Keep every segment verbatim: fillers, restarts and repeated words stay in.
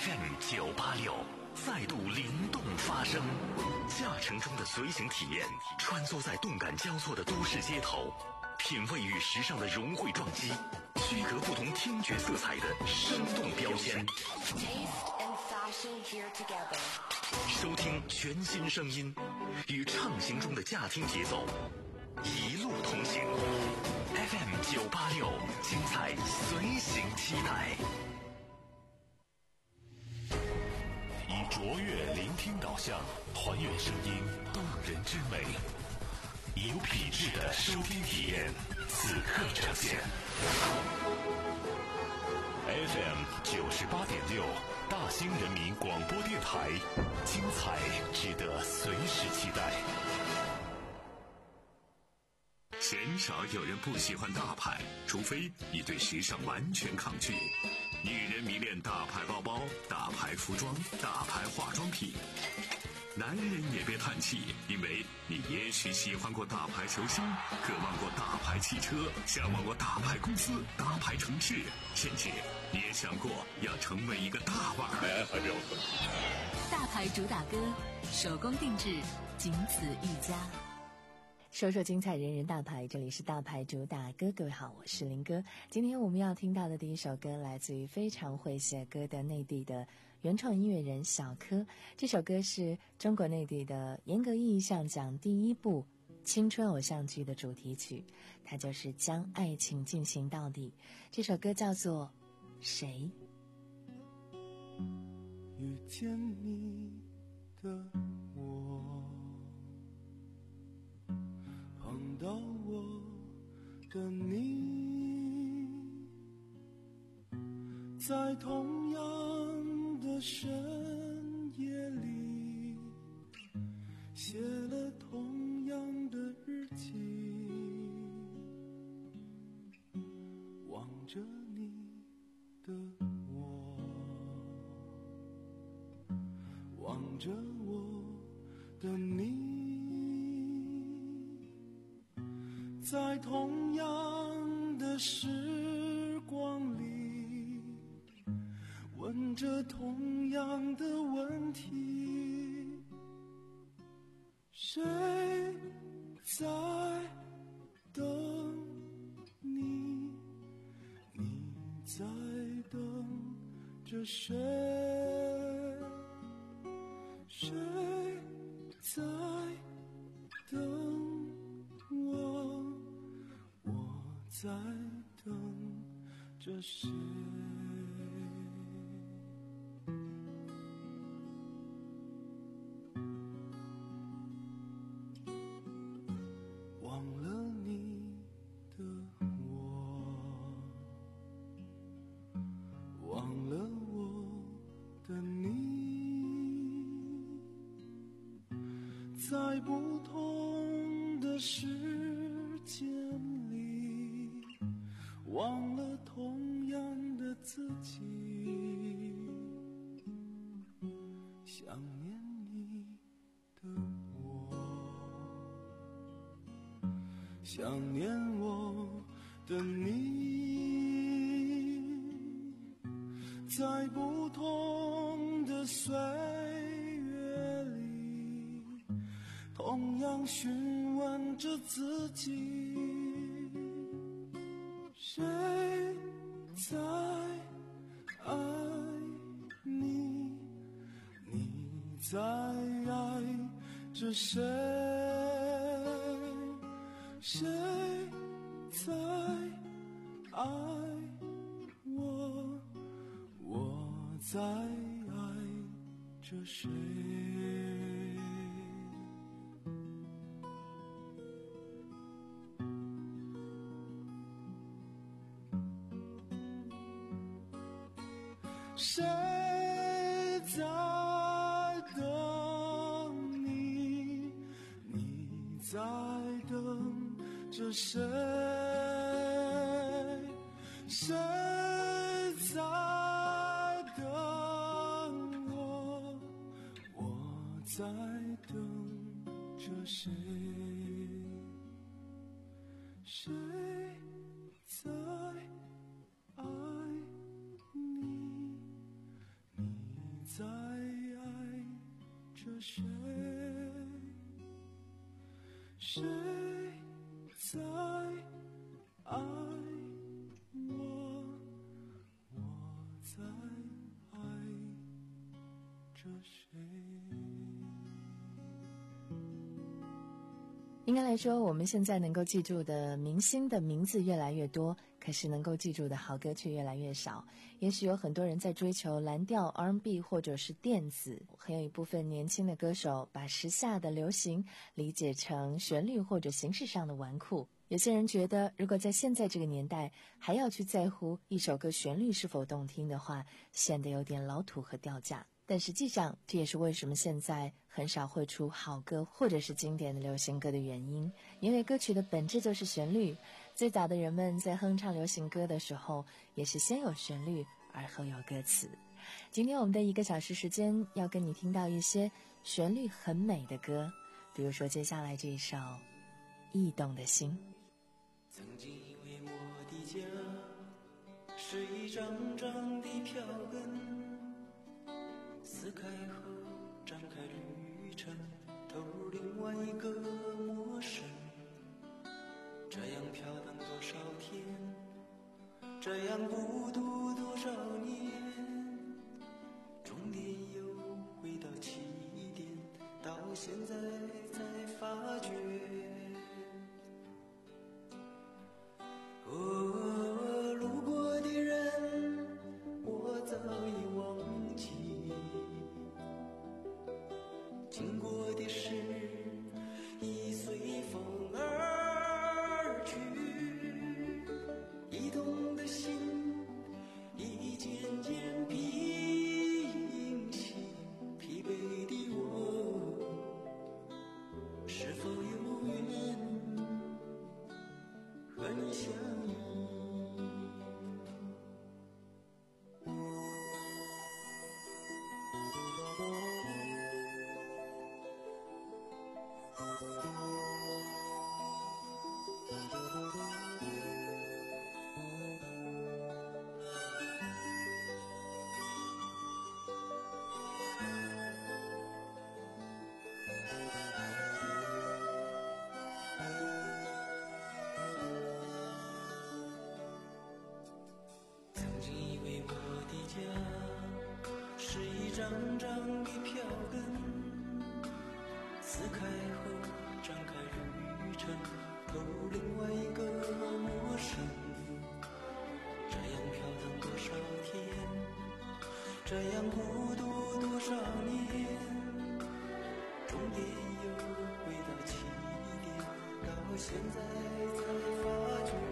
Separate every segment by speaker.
Speaker 1: F M 九八六再度灵动发声，驾乘中的随行体验，穿梭在动感交错的都市街头，品味与时尚的融汇撞击，区隔不同听觉色彩的生动标签。
Speaker 2: Taste and fashion here together。
Speaker 1: 收听全新声音，与畅行中的驾听节奏，一路同行。F M 九八六，精彩随行期待。以卓越聆听导向，还原声音动人之美，以有品质的收听体验，此刻呈现。F M 九十八点六，大兴人民广播电台，精彩值得随时期待。鲜少有人不喜欢大牌，除非你对时尚完全抗拒。女人迷恋大牌包包、大牌服装、大牌化妆品。男人也别叹气，因为你也许喜欢过大牌球星，渴望过大牌汽车，向往过大牌公司、大牌城市，甚至你也想过要成为一个大腕儿。哎，还标准。
Speaker 3: 大牌主打歌，手工定制，仅此一家。
Speaker 4: 说说精彩人人大牌，这里是大牌主打歌。各位好，我是林哥。今天我们要听到的第一首歌来自于非常会写歌的内地的原创音乐人小柯。这首歌是中国内地的严格意义上讲第一部青春偶像剧的主题曲，它就是将爱情进行到底。这首歌叫做谁。
Speaker 5: 遇见你的我，碰到我的你，在同样的深夜里，写了同样的日记，望着你的我，望着我的你，在同样的时光里，问着同样的问题，谁在等你？你在等着谁？谁在等我？我在等着谁？忘了你的我，忘了我的你，在不同的时间里，忘了同样的自己，想念你的我，想念我的你，在不同的岁月里，同样询问着自己，谁在爱你？你在爱着谁？谁在爱我？我在爱着谁？谁在等你？你在等着谁？谁在等我？我在等着谁？谁在爱你？你在爱着谁？谁在爱我？我在爱着谁？
Speaker 4: 应该来说，我们现在能够记住的明星的名字越来越多，可是能够记住的好歌却越来越少。也许有很多人在追求蓝调 R and B 或者是电子，还有一部分年轻的歌手把时下的流行理解成旋律或者形式上的纨绔。有些人觉得，如果在现在这个年代还要去在乎一首歌旋律是否动听的话，显得有点老土和掉价。但实际上，这也是为什么现在很少会出好歌或者是经典的流行歌的原因，因为歌曲的本质就是旋律。最早的人们在哼唱流行歌的时候，也是先有旋律而后有歌词。今天我们的一个小时时间，要跟你听到一些旋律很美的歌，比如说接下来这一首《驿动的心》。
Speaker 5: 曾经以为我的家是一张张的票根，撕开后展开旅程，投入另外一个陌生。这样飘荡多少天，这样孤独多少年，终点又回到起点，到现在才发觉。哦，路过的人我早已忘记，经过的事已随风而去，移动的心已渐渐平息，疲惫的我是否有缘和你相遇？张张的票根，撕开后展开旅程，投入另外一个陌生。这样飘荡多少天，这样孤独多少年，终点又回到起点，到现在才发觉。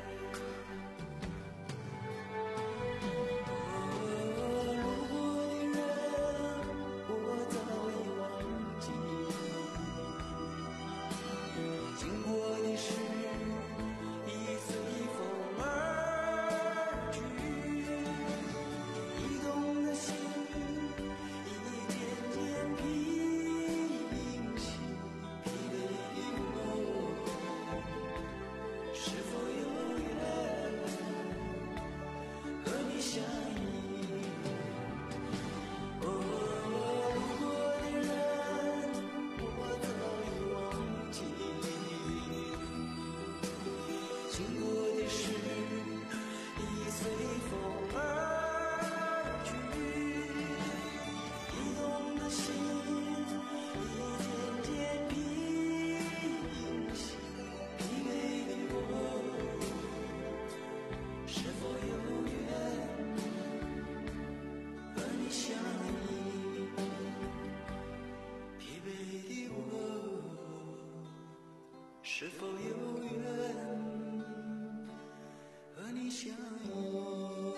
Speaker 5: 是否有缘和你相遇？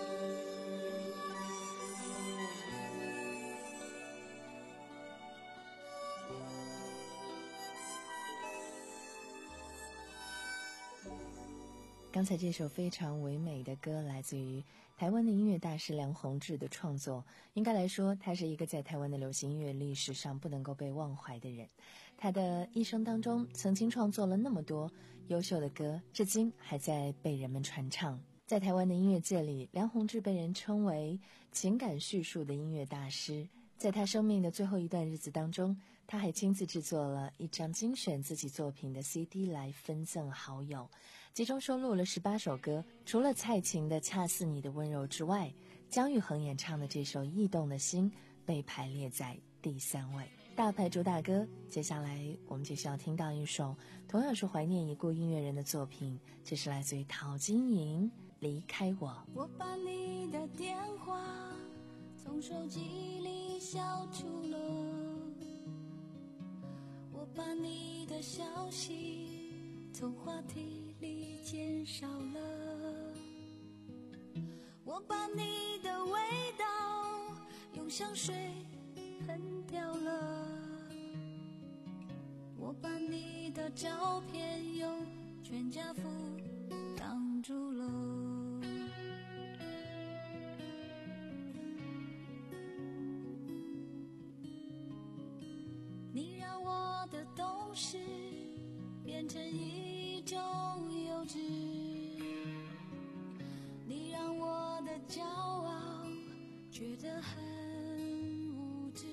Speaker 4: 刚才这首非常唯美的歌来自于台湾的音乐大师梁弘志的创作，应该来说他是一个在台湾的流行音乐历史上不能够被忘怀的人。他的一生当中曾经创作了那么多优秀的歌，至今还在被人们传唱。在台湾的音乐界里，梁弘志被人称为情感叙述的音乐大师， 在他生命的最后一段日子当中，他还亲自制作了一张精选自己作品的 C D 来分赠好友，其中收录了十八首歌，除了蔡琴的《恰似你的温柔》之外，姜育恒演唱的这首《驿动的心》被排列在第三位。大牌主打歌，接下来我们就是要听到一首同样是怀念已故音乐人的作品，这是来自于陶晶莹，离开我。
Speaker 6: 我把你的电话从手机里消除了，我把你的消息从话题里减少了，我把你的味道用香水喷掉了，我把你的照片用全家福挡住了，你让我的懂事变成一种幼稚，你让我的骄傲觉得很无知，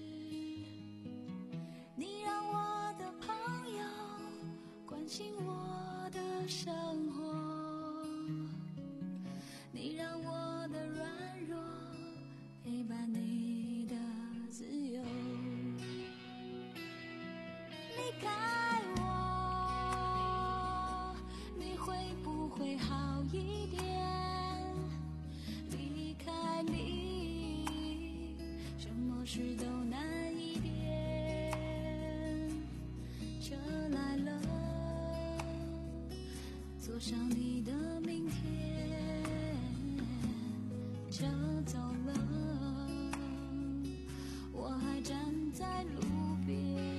Speaker 6: 你让我的朋友关心我的生活，你让我的软弱陪伴你的自由，离开我，你会不会好一点？离开你，什么事都难一点。车来了，坐上你的明天。车走了，我还站在路边。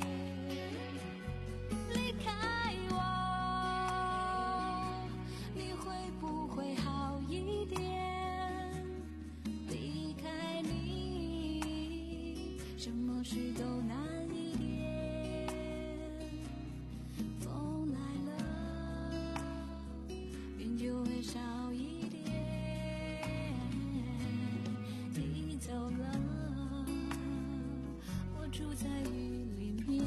Speaker 6: 离开我，你会不会好一点？离开你，什么事都难一点。风来了，云就会少一点。你走了，我住在雨里面。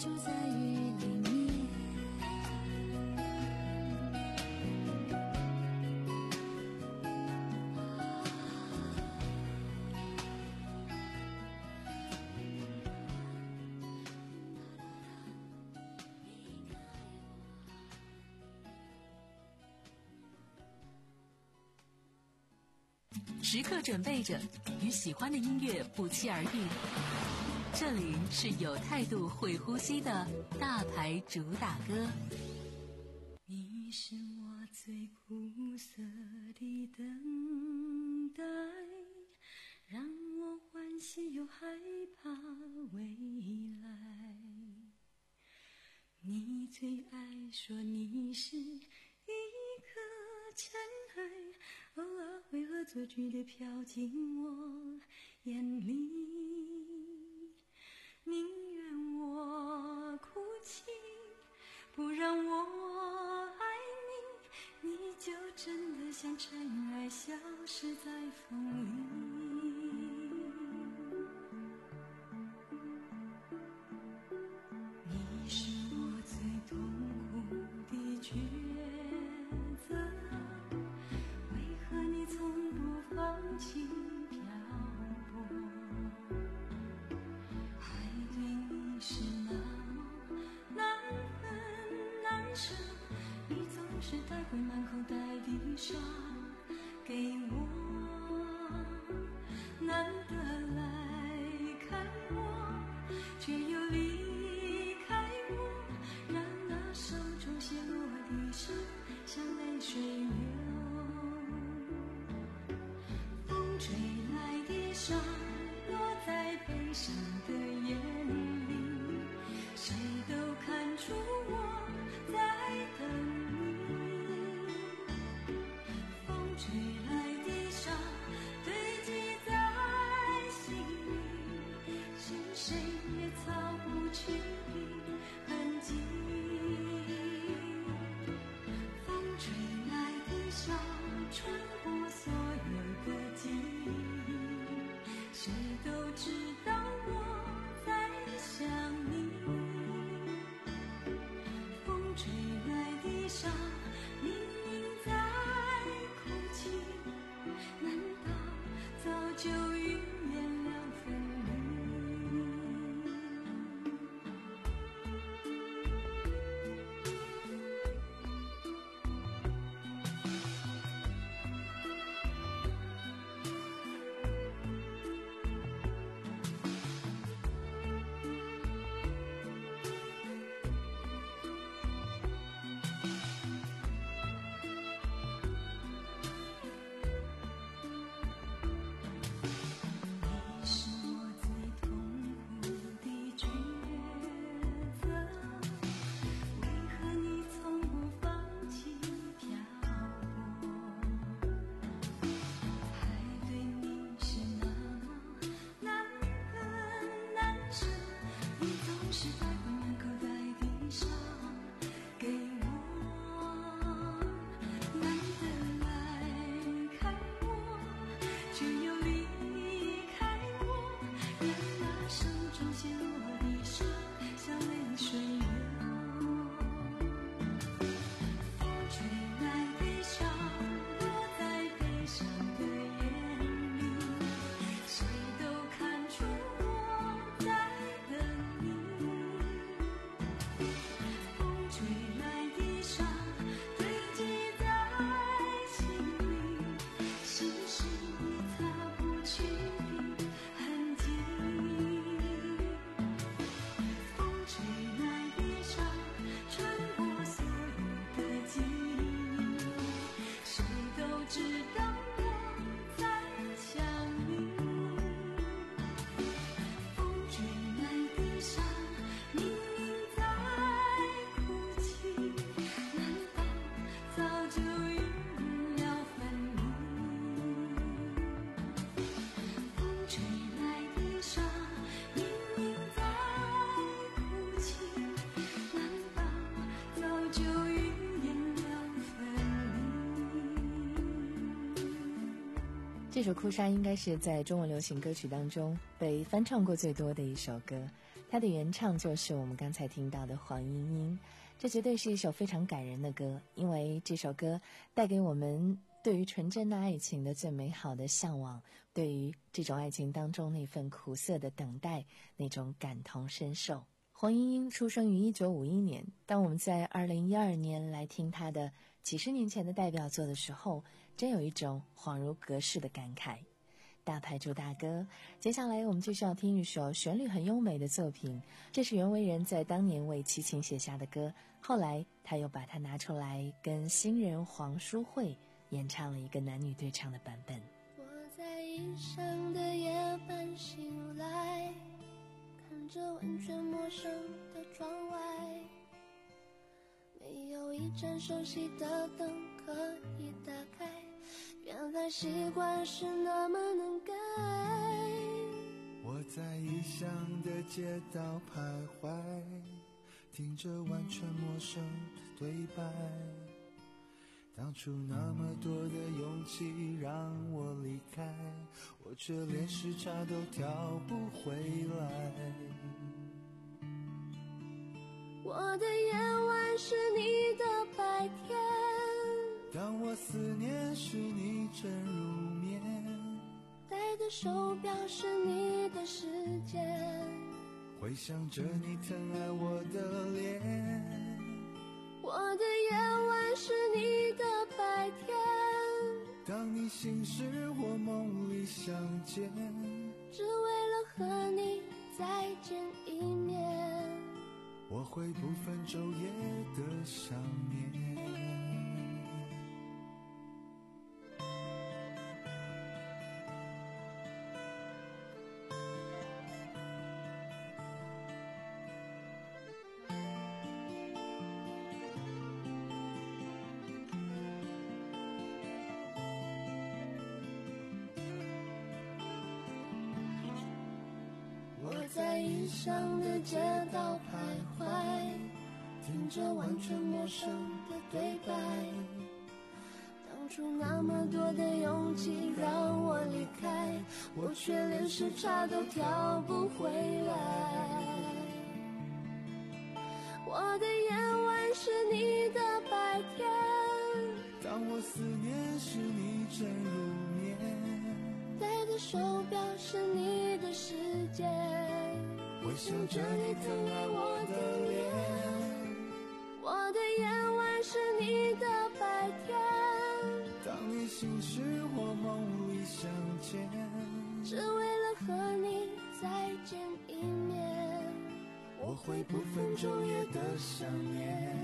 Speaker 6: 住在雨里面。
Speaker 3: 时刻准备着与喜欢的音乐不期而遇。这里是有态度会呼吸的大牌主打歌。
Speaker 6: 你是我最苦涩的等待，让我欢喜又害怕未来。你最爱说你是一颗尘埃，偶尔会恶作剧地飘进我眼里，宁愿我哭泣，不让我爱你，你就真的像尘埃消失在风里。你是我最痛苦的抉择，为何你从不放弃漂泊？爱对你是那么难分难舍，你总是带回满口袋的伤给我，难得来看我，却又离开我，让那手中写落的诗像泪水流。风吹来的沙落在悲伤的眼里，谁都看出我在等你。风吹来的沙堆积在心里，是谁也擦不去的痕迹。风吹来的沙穿过所有的记忆，谁都知道我在想你。风吹来的沙明明在哭泣，难道早就预言了分离？你是我最痛苦的抉择，为何你从不放弃漂泊？爱对你是那么难分难舍，你总是带回满口袋的伤给我，难得来看我，却又离开我，让那手中写落的伤像泪水流。风吹来的沙落在悲伤的眼里，谁都看出我在等你。风吹来的沙堆积在心里，是谁也擦不去的痕迹。风吹来的沙穿过所有的记忆，谁都知道我在想你。风吹来的沙明明在哭泣，难道早就预言了分离？风吹来的沙明明在哭泣，难道早就预言了分离？
Speaker 4: 这首《哭砂》应该是在中文流行歌曲当中被翻唱过最多的一首歌。 它的原唱就是我们刚才听到的黄莺莺。这绝对是一首非常感人的歌，因为这首歌带给我们对于纯真的爱情的最美好的向往，对于这种爱情当中那份苦涩的等待，那种感同身受。黄莺莺出生于一九五一年，当我们在二零一二年来听她的几十年前的代表作的时候，真有一种恍如隔世的感慨。大牌主大哥，接下来我们就需要听一首旋律很优美的作品，这是袁惟仁在当年为齐秦写下的歌，后来他又把它拿出来跟新人黄淑慧演唱了一个男女对唱的版本。
Speaker 6: 我在异乡的夜半醒来，看着完全陌生的窗外，没有一盏熟悉的灯可以打开，原来习惯是那么能改。
Speaker 7: 我在异乡的街道徘徊，听着完全陌生的对白，当初那么多的勇气让我离开，我却连时差都调不回来。
Speaker 6: 我的夜晚是你的白天，
Speaker 7: 当我思念时你正入眠，
Speaker 6: 戴的手表是你的时间，
Speaker 7: 回想着你疼爱我的脸。
Speaker 6: 我的夜晚是你的白天，
Speaker 7: 当你醒时我梦里相见，
Speaker 6: 只为了和你再见一面，
Speaker 7: 我会不分昼夜的想念。
Speaker 6: 在异乡的街道徘徊，听着完全陌生的对白，当初那么多的勇气让我离开，我却连时差都调不回来。我的夜晚是你的白天，
Speaker 7: 当我思念时你正入眠，
Speaker 6: 戴的手表是你的时间，
Speaker 7: 回想着你疼爱我的脸。
Speaker 6: 我的夜晚是你的白天，
Speaker 7: 当你醒时我梦里相见，
Speaker 6: 只为了和你再见一面，
Speaker 7: 我会不分昼夜的想念。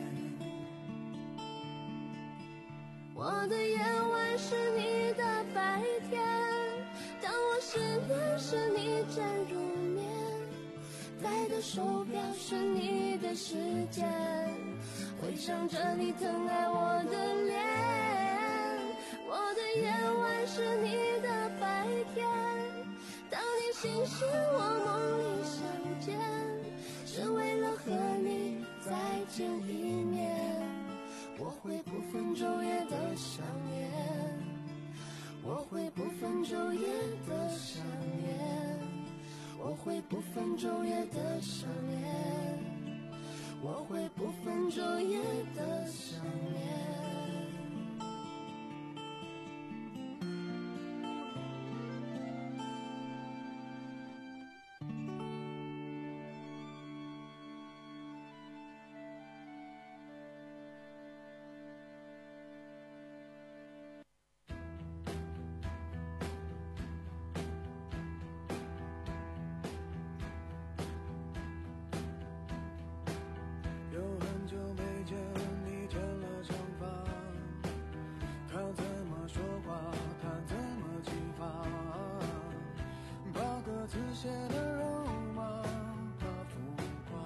Speaker 6: 我的夜晚是你的白天，当我失眠时你正入眠，戴的手表是你的时间，回想着你疼爱我的脸。我的夜晚是你的白天，当你醒时我梦里相见，只为了和你再见一面，我会不分昼夜的想念，我会不分昼夜的想念，我会不分昼夜的想念，我会不分昼夜的想念。
Speaker 7: 写的肉麻怕浮夸，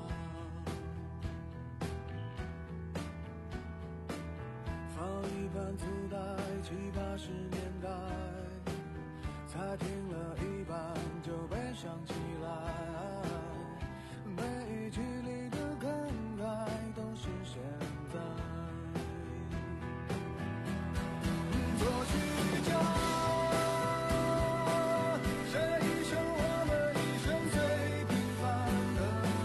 Speaker 7: 放一盘磁带，七八十年代，才听了一半就悲伤起来，每一句里的感慨都是现在。作曲家这一生我们一生最平凡的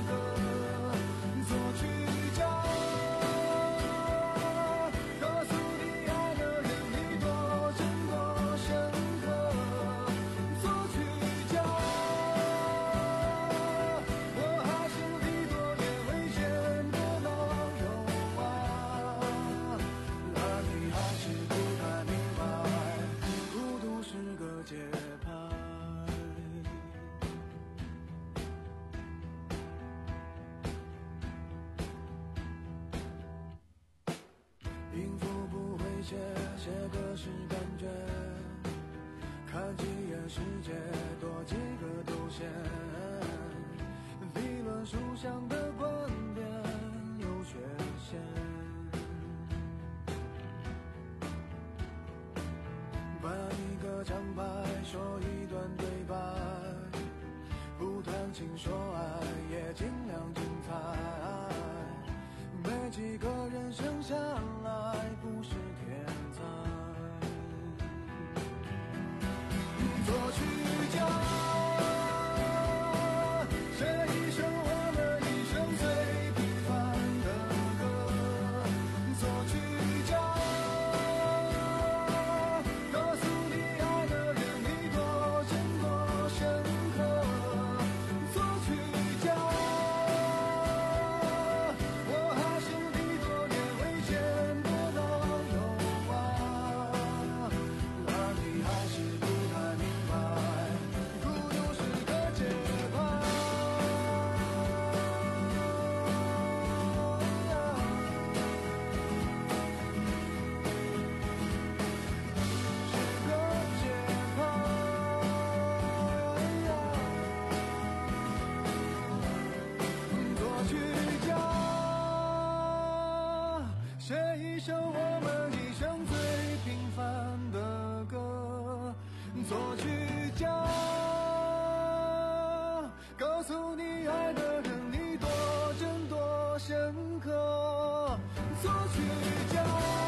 Speaker 7: 平复不会写，写歌是感觉，看几眼世界，多几个头衔，理论书上的观点有缺陷，办一个奖牌，说一段对白，不谈情说爱，也尽量精彩，没几个人生下来不是天才，作曲家写一首我们一生最平凡的歌，作曲家告诉你爱的人你多深多深刻，作曲家我还是你多年未见得到有啊，那你还是不太明白，孤独是个节拍，是个节拍，作曲家写一首我们一生最平凡的歌，作曲家告诉你爱的人你多真多深刻，作曲家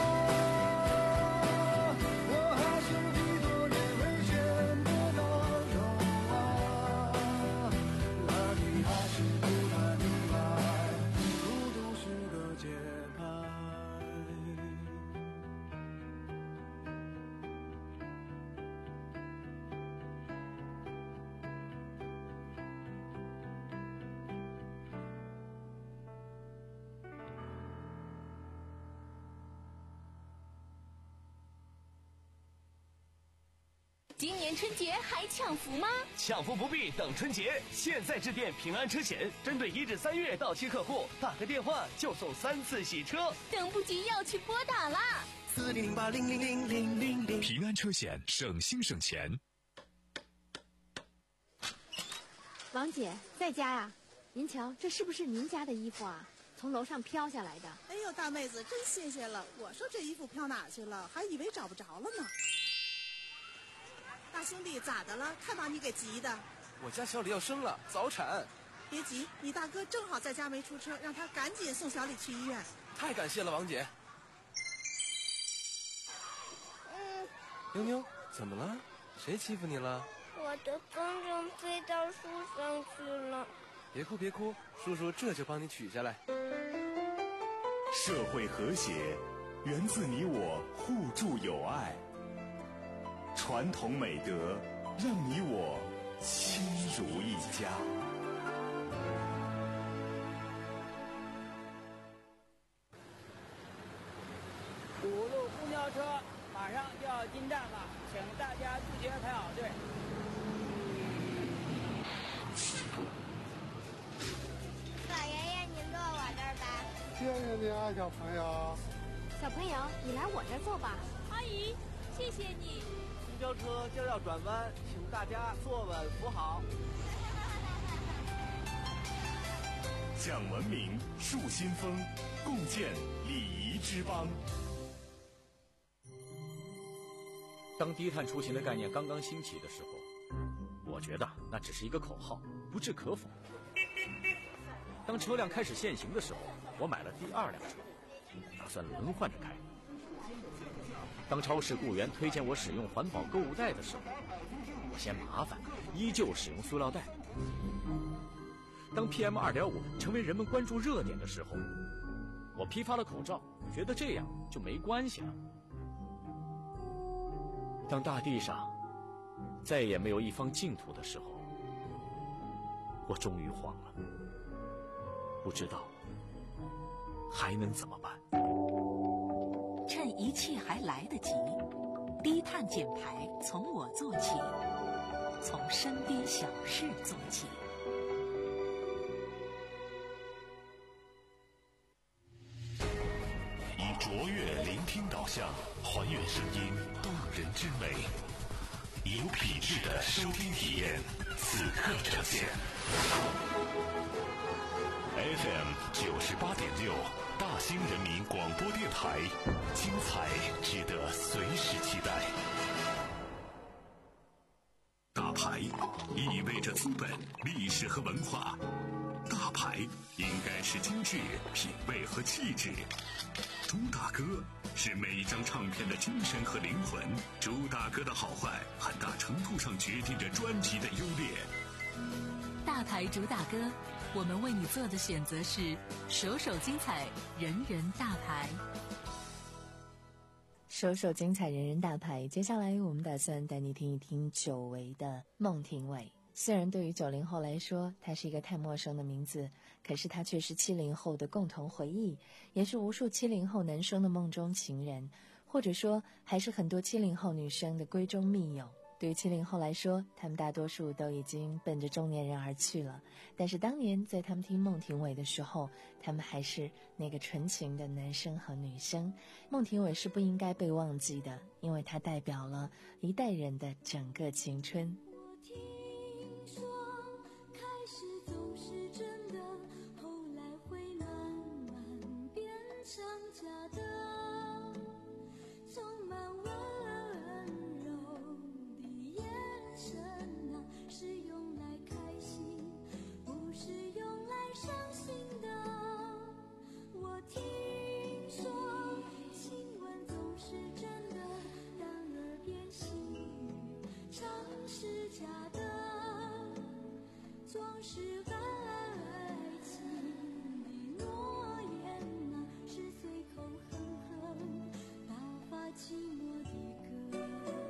Speaker 7: 我还是你多年未见得到有啊，那你还是不太明白，孤独是个节拍。
Speaker 8: 今年春节还抢福吗？
Speaker 9: 抢福不必等春节，现在致电平安车险，针对一至三月到期客户，打个电话就送三次洗车。
Speaker 8: 等不及要去拨打啦！
Speaker 5: 四零零八零零零零零零。
Speaker 1: 平安车险，省心省钱。
Speaker 10: 王姐在家呀？您瞧，这是不是您家的衣服啊？从楼上飘下来的。
Speaker 11: 哎呦，大妹子，真谢谢了！我说这衣服飘哪去了，还以为找不着了呢。大兄弟，咋的了？看把你给急的。
Speaker 9: 我家小李要生了，早产。
Speaker 11: 别急，你大哥正好在家没出车，让他赶紧送小李去医院。
Speaker 9: 太感谢了，王姐。
Speaker 12: 嗯，
Speaker 9: 妞妞，怎么了？谁欺负你了？
Speaker 12: 我的风筝飞到树上去了。
Speaker 9: 别哭别哭，叔叔这就帮你取下来。
Speaker 1: 社会和谐源自你我互助友爱，传统美德让你我亲如一家。
Speaker 13: 五路公交车马上就要进站了，请大家自觉排好队。
Speaker 12: 老爷爷，您坐我这儿吧。
Speaker 14: 谢谢你啊，小朋友。
Speaker 10: 小朋友，你来我这儿坐吧。
Speaker 8: 阿姨，谢谢你。
Speaker 9: 公交车就要转弯，请大家坐稳扶好。
Speaker 1: 讲文明，树新风，共建礼仪之邦。
Speaker 15: 当低碳出行的概念刚刚兴起的时候，我觉得那只是一个口号，不置可否。当车辆开始限行的时候，我买了第二辆车，打算轮换着开。当超市雇员推荐我使用环保购物袋的时候，我嫌麻烦，依旧使用塑料袋。当 P M 二点五 成为人们关注热点的时候，我批发了口罩，觉得这样就没关系了。当大地上再也没有一方净土的时候，我终于慌了，不知道还能怎么办。
Speaker 3: 趁一切还来得及，低碳减排从我做起，从身边小事做起。
Speaker 1: 以卓越聆听听导向，还原声音动人之美，有品质的收听体验，此刻呈现。F M 九十八点六，大兴人民广播电台，精彩值得随时期待。大牌意味着资本、历史和文化，大牌应该是精致、品味和气质。朱大哥是每一张唱片的精神和灵魂，朱大哥的好坏很大程度上决定着专辑的优劣。
Speaker 3: 大牌主打歌，我们为你做的选择是首首精彩，人人大牌。
Speaker 4: 首首精彩，人人大牌。接下来我们打算带你听一听久违的孟庭苇。虽然对于九零后来说它是一个太陌生的名字，可是它却是七零后的共同回忆，也是无数七零后男生的梦中情人，或者说还是很多七零后女生的闺中密友。对于七零后来说，他们大多数都已经奔着中年人而去了，但是当年在他们听孟庭苇的时候，他们还是那个纯情的男生和女生。孟庭苇是不应该被忘记的，因为它代表了一代人的整个青春。
Speaker 6: 我听说开始总是真的，后来会慢慢变成假的，充满温柔的眼神啊，是用来开心，不是用来伤心的。我听说亲吻总是真的，但耳边细语常是假的，装饰爱情的诺言啊，是随口哼哼打发寂寞的歌。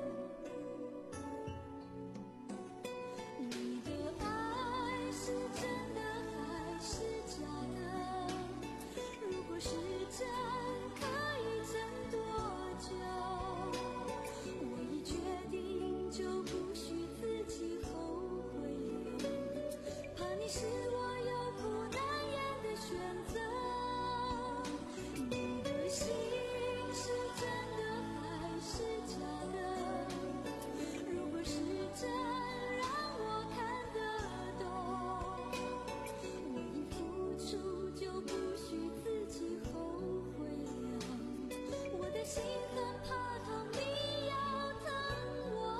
Speaker 6: 你的爱是真的还是假的？如果是真，可以真多久？我已决定，就不许自己后悔了，怕你是我有苦难言的选择。你的心是真的还是假的？如果是真，让我看得懂。我已付出，就不许自己后悔了。我的心很怕痛，你要疼我。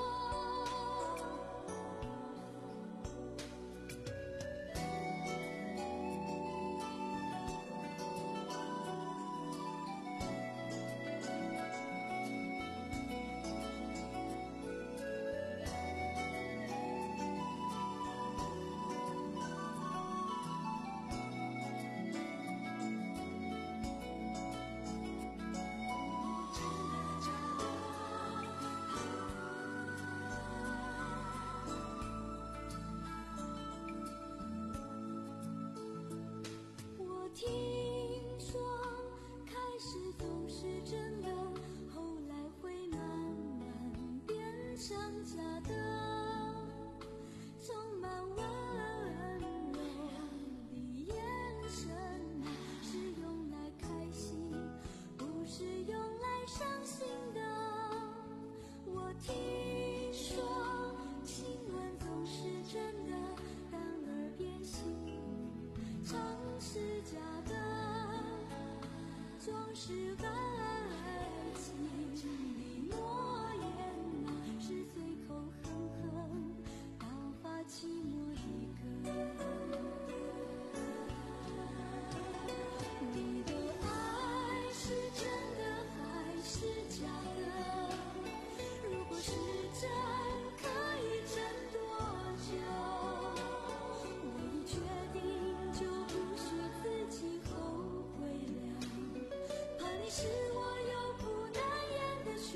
Speaker 6: 我听说开始总是真的，后来会慢慢变成假的，充满温柔的眼神啊，是用来开心，不是用来伤心的。我听说亲吻总是真的，但耳边细语常是假的，装饰爱情的诺言啊，是随口哼哼打发寂寞的歌。你的爱是真的还是假的？如果是真，可以真多久？我已决定，就不许自己后悔了，怕你是我有苦难言的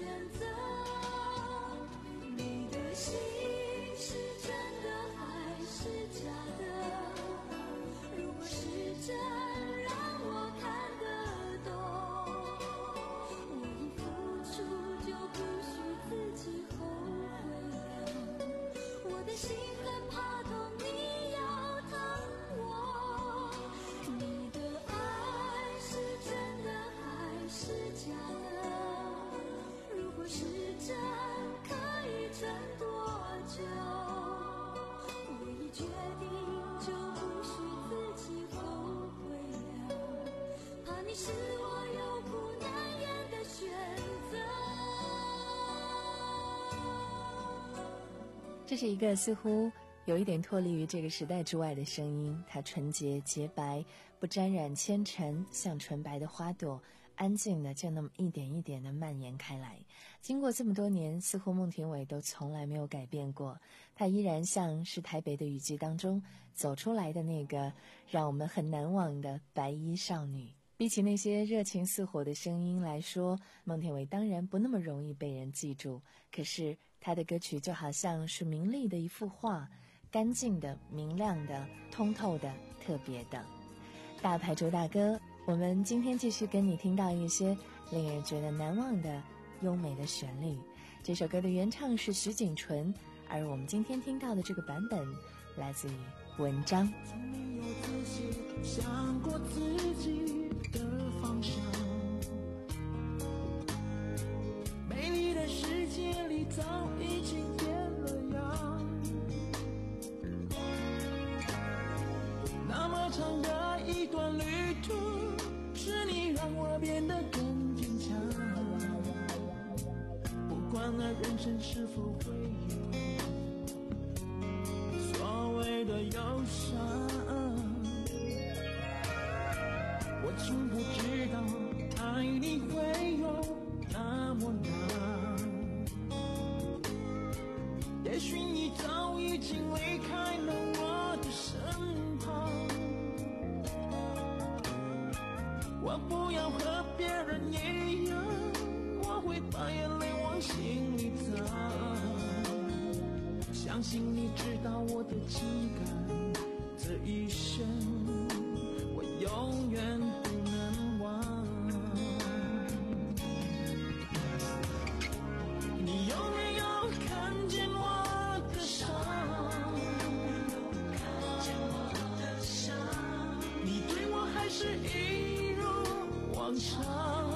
Speaker 4: 这是一个似乎有一点脱离于这个时代之外的声音，它纯洁洁白，不沾染纤尘，像纯白的花朵，安静的就那么一点一点的蔓延开来。经过这么多年，似乎孟庭苇都从来没有改变过，她依然像是台北的雨季当中走出来的那个让我们很难忘的白衣少女。比起那些热情似火的声音来说，孟庭苇当然不那么容易被人记住，可是她的歌曲就好像是明丽的一幅画，干净的、明亮的、通透的、特别的。大牌主打歌，我们今天继续跟你听到一些令人觉得难忘的优美的旋律。这首歌的原唱是徐锦纯，而我们今天听到的这个版本来自于文章。
Speaker 16: 从没有仔细想过自己的方向，美丽的世界里早已经变了样，那么长的一段旅途，是你让我变得更坚强。不管那人生是否会有所谓的忧伤，我从不知道爱你会有那么难。也许你早已经离开了我的身旁，我不要和别人一样，我会把眼泪往心里藏。相信你知道我的情感，这一生我永远不能忘。你有没有看见我的伤？你对我还是一如往常？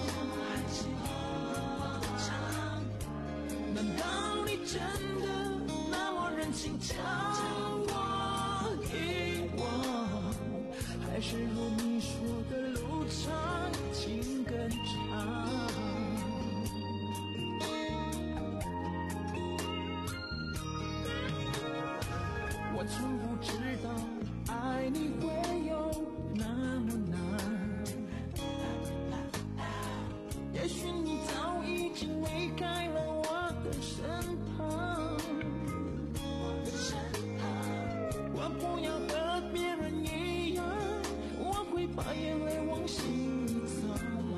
Speaker 16: 难道你真的那么忍心将我遗忘？还是如你说的路长情更长？我从不知道爱你会有那么难，也许你早已经离开了我的身旁，我不要和别人一样，我会把眼泪往心里藏。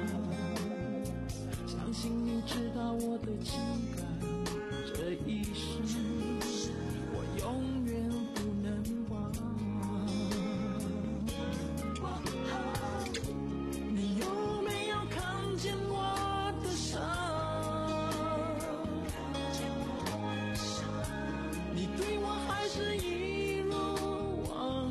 Speaker 16: 相信你知道我的情感，这一生我永远不能忘。你有没有看见我的伤？你对我还是一如往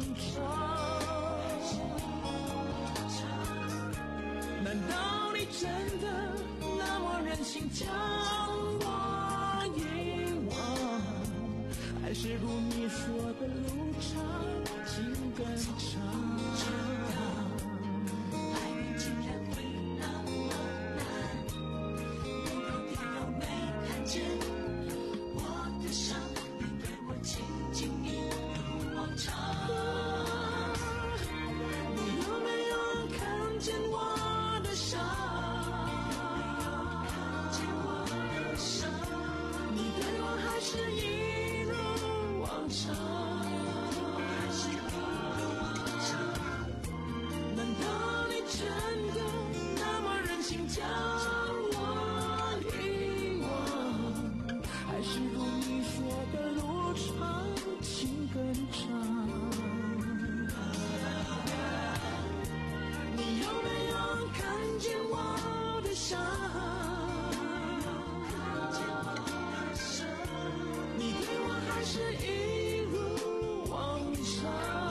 Speaker 16: 常？难道你真的那么忍心将我遗忘？还是如你说的路长情更长？爱你竟然会那么难，你有没看见我的伤？你对我轻轻一如往常。你有没有看见我的伤？你对我还是一如往常？难道你真的那么忍心将我遗忘？还是如你说的路长情更长？你有没有看见我的伤？你对我还是一如往常？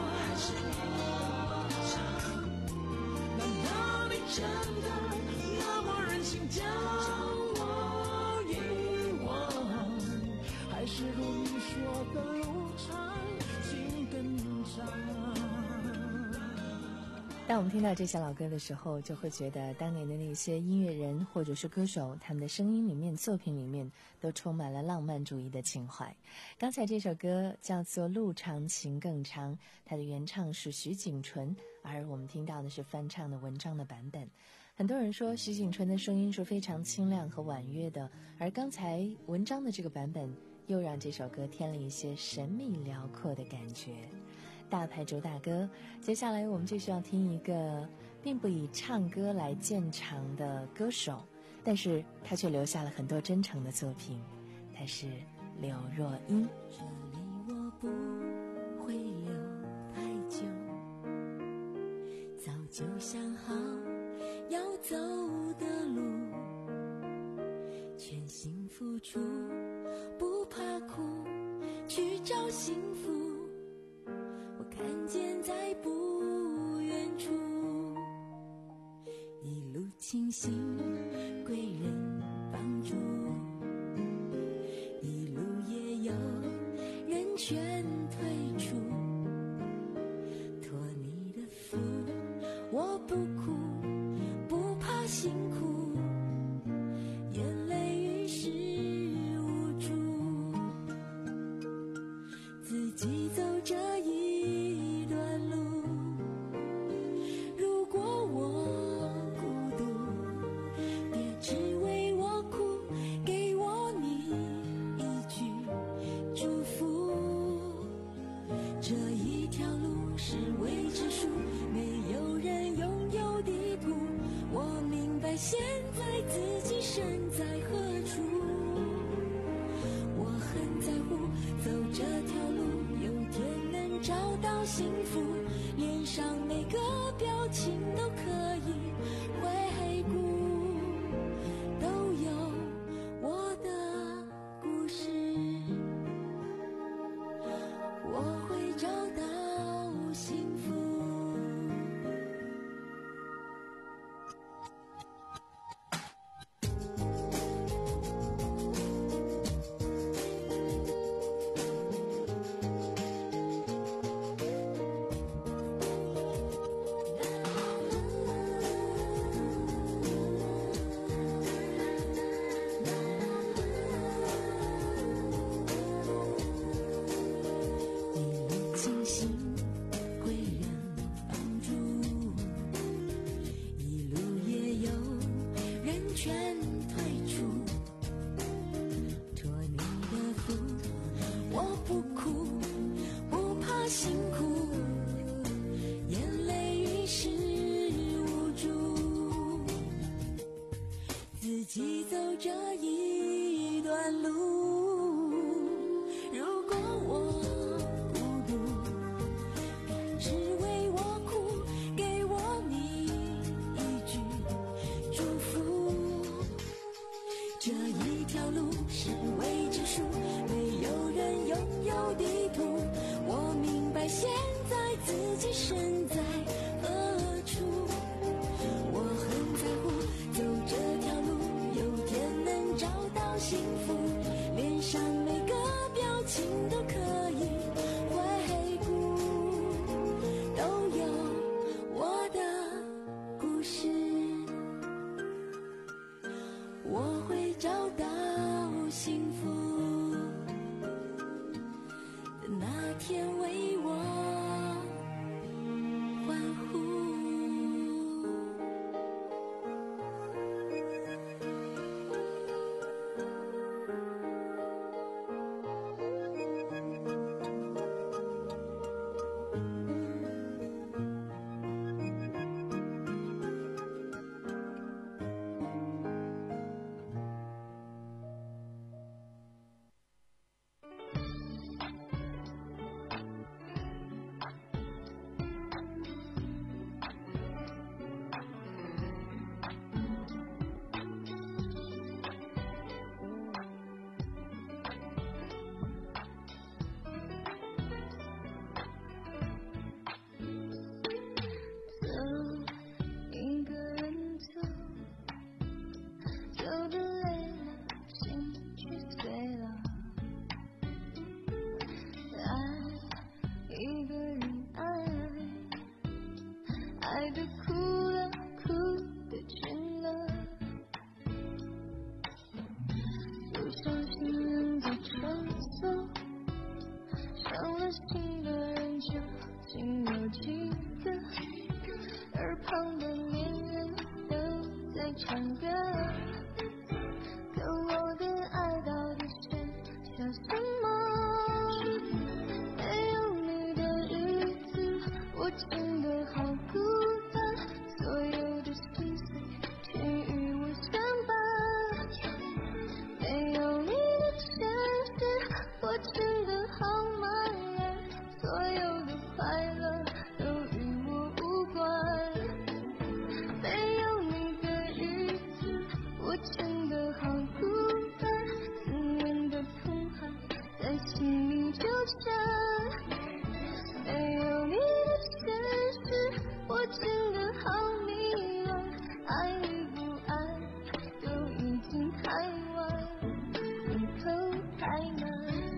Speaker 16: 难道你真的那么忍心将我遗忘？还是如你说的路长情更长？
Speaker 4: 当我们听到这些老歌的时候，就会觉得当年的那些音乐人或者是歌手，他们的声音里面、作品里面都充满了浪漫主义的情怀。刚才这首歌叫做《路长情更长》，它的原唱是徐锦纯，而我们听到的是翻唱的文章的版本。很多人说徐锦纯的声音是非常清亮和婉约的，而刚才文章的这个版本又让这首歌添了一些神秘辽阔的感觉。大牌主打歌，接下来我们就需要听一个并不以唱歌来见长的歌手，但是他却留下了很多真诚的作品，他是刘若英。
Speaker 6: 这里我不会留太久，早就想好要走的路，全心付出，不怕苦，去找幸福。我看见在不远处，一路清醒，贵人帮助，一路也有人劝退出。托你的福，我不哭，不怕辛苦，眼泪于事无助，自己走这一段路。如果我孤独，别只为我哭，给我你一句祝福。这一条路是未知数，没有人拥有地图。我明白现在自己身在何处，我很在乎走这条路，有天能找到幸福，脸上每个表情都可以回顾，都有我的故事，我会找到幸福。清醒，贵人帮助，一路也有人劝退出。托你的福，我不哭，不怕辛苦，眼泪于事无助，自己走这一段路。如果我只为我哭，给我你一句祝福。这一条路是未知数，没有人拥有地图。我明白现在自己身在何处，我很在乎走这条路，有天能找到幸福，脸上每个表情都可以回顾，都有我的故事，我会找到幸福的那天，为我欢呼。 唱歌，可我的爱到底剩下什么？没有你的日子，我真的好孤单，所有的心碎全与我相伴。没有你的城市，我真的好茫然，所有的快乐都与我无关。没有你的日子，我真的好孤单，思念的痛海在心里纠缠。没有你的城市，我真的好迷乱，爱与不爱都已经太晚，回头太难。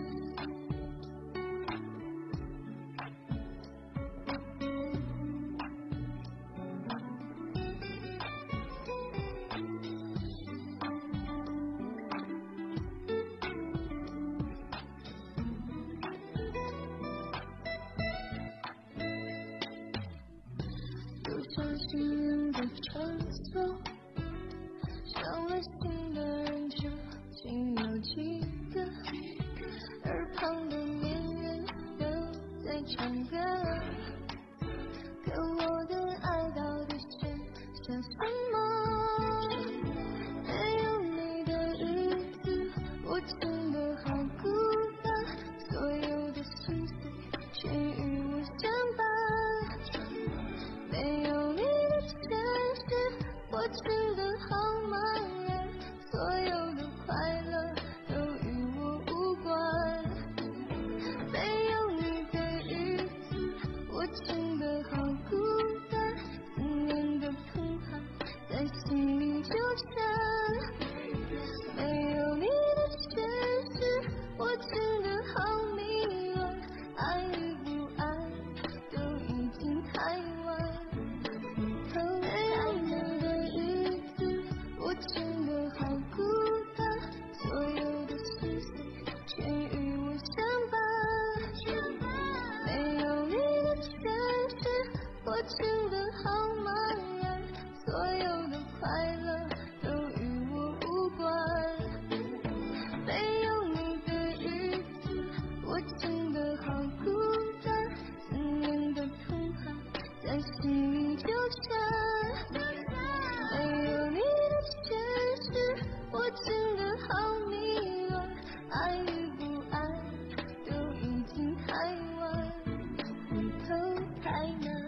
Speaker 6: 多少心人的场所，伤了心的人究竟有几个？耳旁的恋人都在唱歌，可我的爱到底剩下什么？没有你的日子，我真的好孤单，所有的心碎全与我相伴。没有你的城市，我真的好茫然，所有的快乐都与我无关。没有你的日子，我真的好孤单，思念的痛海在心里纠缠。没有你的城市，我真的好迷乱，爱与不爱都已经太晚。没有你的日子，我真的好孤单，所有的心碎全与我相伴。没有你的城市，我真的好茫然，所有的快乐都与我无关。没有你的日子，我真的好孤单，思念的痛海在心里纠缠。没有你的城市，我真的好迷乱，爱与不爱都已经太晚，回头太难。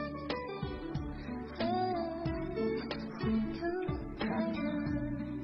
Speaker 6: 回头太难。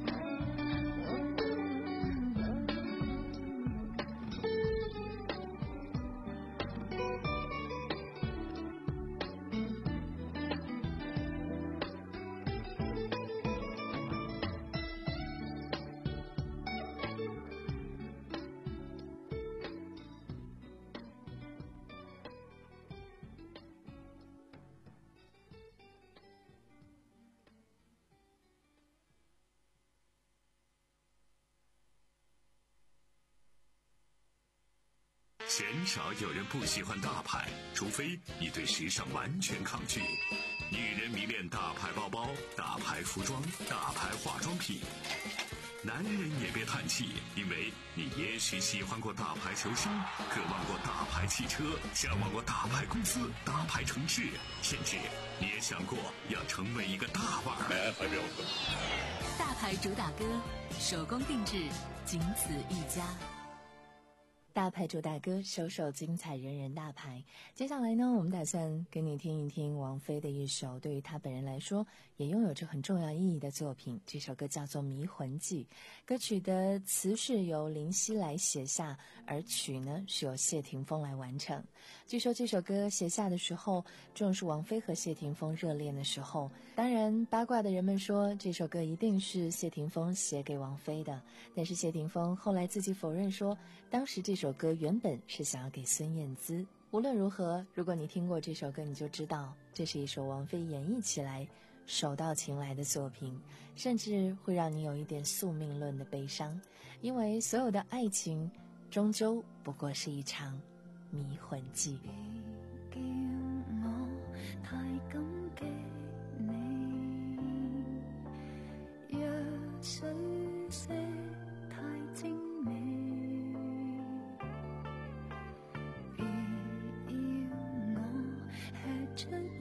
Speaker 1: 鲜少有人不喜欢大牌，除非你对时尚完全抗拒。女人迷恋大牌包包、大牌服装、大牌化妆品。男人也别叹气，因为你也许喜欢过大牌球星，渴望过大牌汽车，向往过大牌公司、大牌城市，甚至你也想过要成为一个大腕儿。来，代表
Speaker 3: 大牌主打歌，手工定制，仅此一家。
Speaker 4: 大牌主打歌，首首精彩，人人大牌。接下来呢，我们打算跟你听一听王菲的一首对于她本人来说也拥有着很重要意义的作品。这首歌叫做《迷魂记》，歌曲的词是由林夕来写下，而曲呢是由谢霆锋来完成。据说这首歌写下的时候，正是王菲和谢霆锋热恋的时候。当然，八卦的人们说这首歌一定是谢霆锋写给王菲的，但是谢霆锋后来自己否认说，当时这首这首歌原本是想要给孙燕姿。无论如何，如果你听过这首歌，你就知道这是一首王菲演绎起来手到擒来的作品，甚至会让你有一点宿命论的悲伤，因为所有的愛情終究不過是一場迷魂記。
Speaker 6: 叫我太感激你，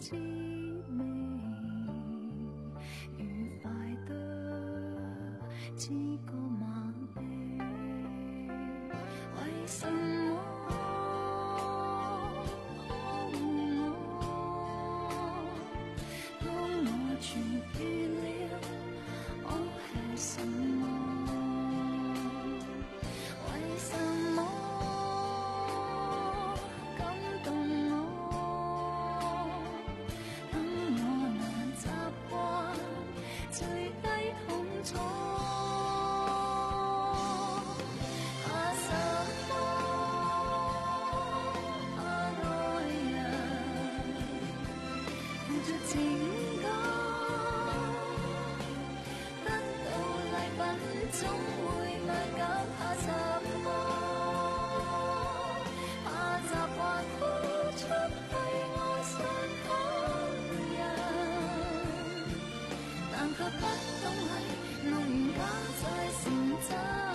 Speaker 6: 滋味，愉快得几个麻痹。为什么当我痊愈了，我吃什么？为什么感动我？等我難習慣最低痛楚。怕什麼？怕愛人付出情感，得到禮品總會慢減。怕什麼？怕習慣付出去愛上他人，但卻不懂係弄完假再成真。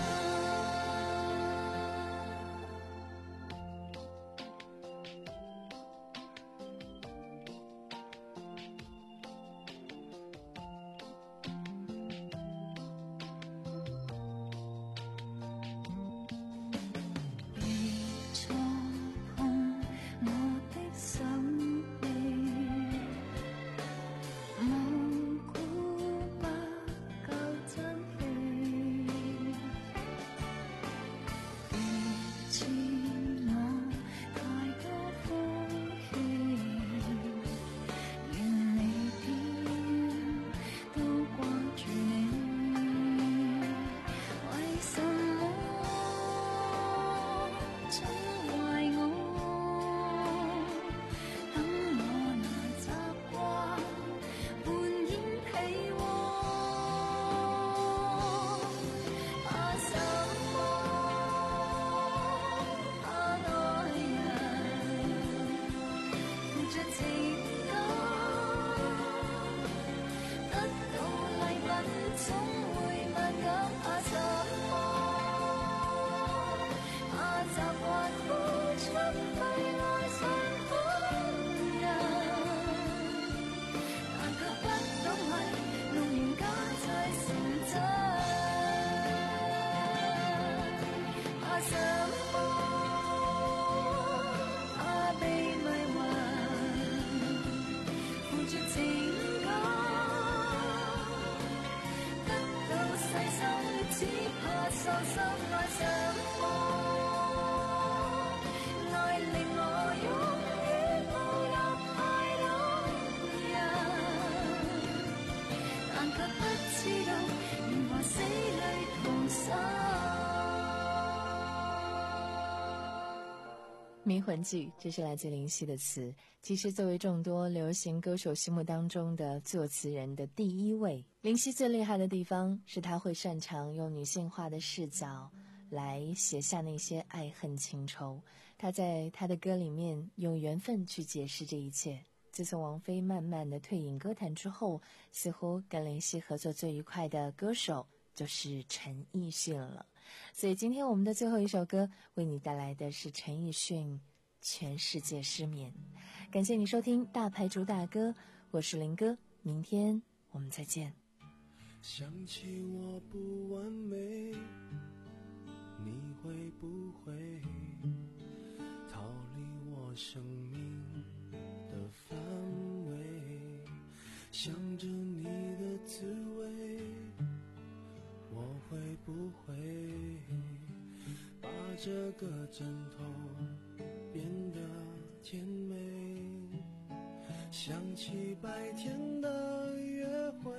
Speaker 4: 迷魂记，这是来自林夕的词。其实作为众多流行歌手心目当中的作词人的第一位，林夕最厉害的地方是他会擅长用女性化的视角来写下那些爱恨情仇。他在他的歌里面用缘分去解释这一切。自从王菲慢慢的退隐歌坛之后，似乎跟林夕合作最愉快的歌手就是陈奕迅了。所以今天我们的最后一首歌为你带来的是陈奕迅《全世界失眠》。感谢你收听大牌主打歌，我是林哥，明天我们再见。
Speaker 7: 想起我不完美，你会不会逃离我生命的范围？想着你的滋味，我会不会把这个枕头变得甜美？想起白天的约会，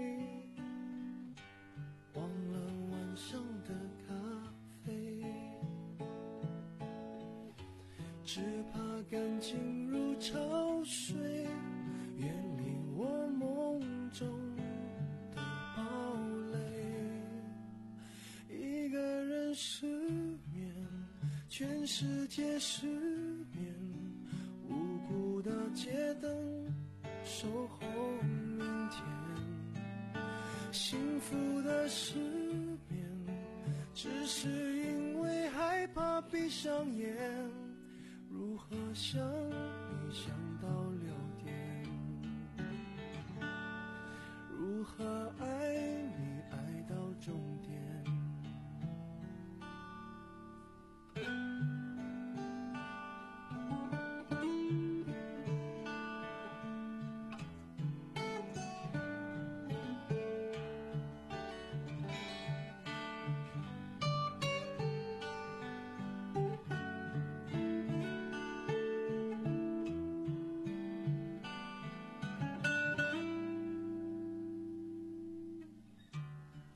Speaker 7: 忘了晚上的咖啡，只怕感情如潮水，远离我梦中的堡垒。一个人失眠，全世界失眠，无辜的街灯守候明天。幸福的失眠，只是因为害怕闭上眼，如何想你想到六点。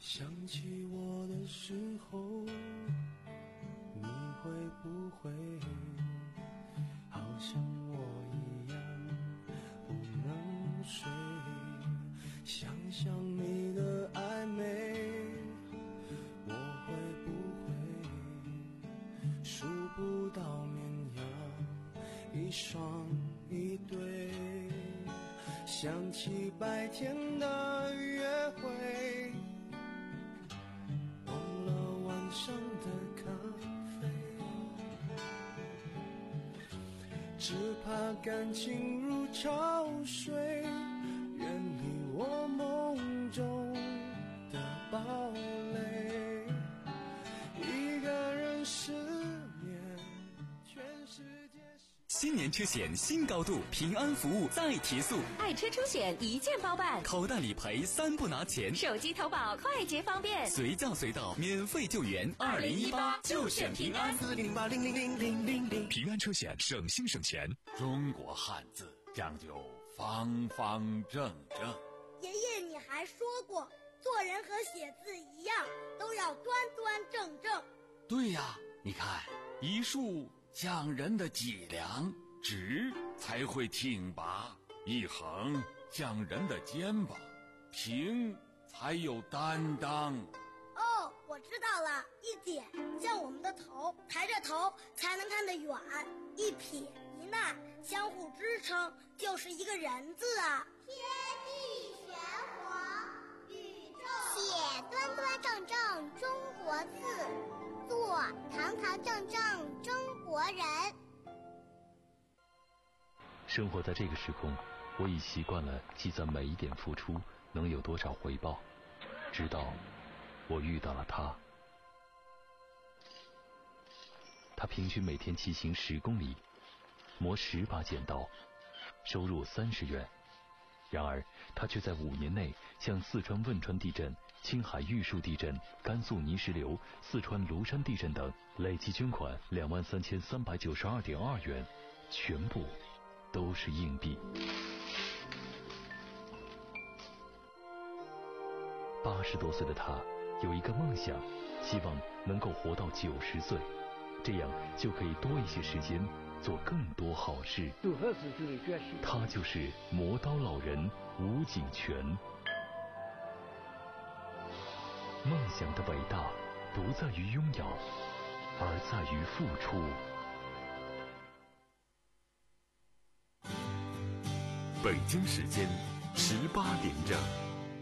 Speaker 5: 想起我的时候，你会不会好像我一样不能睡？想想你的暧昧，我会不会数不到绵羊一双一对？想起白天的约会，忘了晚上的咖啡，只怕感情如潮水，远离我梦中的堡垒。一个人失眠，全世界。
Speaker 17: 新年车险新高度，平安服务再提速，
Speaker 18: 爱车出险一键包办，
Speaker 17: 口袋理赔三不拿钱，
Speaker 18: 手机投保快捷方便，
Speaker 17: 随叫随到免费救援。二零一八就选平安，
Speaker 5: 四零八零零零零零零。
Speaker 1: 平安车险省心省钱。
Speaker 19: 中国汉字讲究方方正正。
Speaker 20: 爷爷，你还说过，做人和写字一样，都要端端正正。
Speaker 19: 对呀，你看一竖讲人的脊梁，直才会挺拔；一横讲人的肩膀，平才有担当。
Speaker 20: 哦，我知道了，一点像我们的头，抬着头才能看得远；一撇一捺相互支撑，就是一个人字啊。
Speaker 21: 天地玄黄，宇宙写端端正正中国字，做堂堂正正中国人。
Speaker 22: 生活在这个时空，我已习惯了计算每一点付出能有多少回报，直到我遇到了他。他平均每天骑行十公里，磨十把剪刀，收入三十元。然而他却在五年内向四川汶川地震、青海玉树地震、甘肃泥石流、四川庐山地震等累计捐款两万三千三百九十二点二元，全部都是硬币。八十多岁的他有一个梦想，希望能够活到九十岁，这样就可以多一些时间做更多好事。他就是磨刀老人吴景全。梦想的伟大不在于拥有，而在于付出。
Speaker 1: 北京时间十八点整。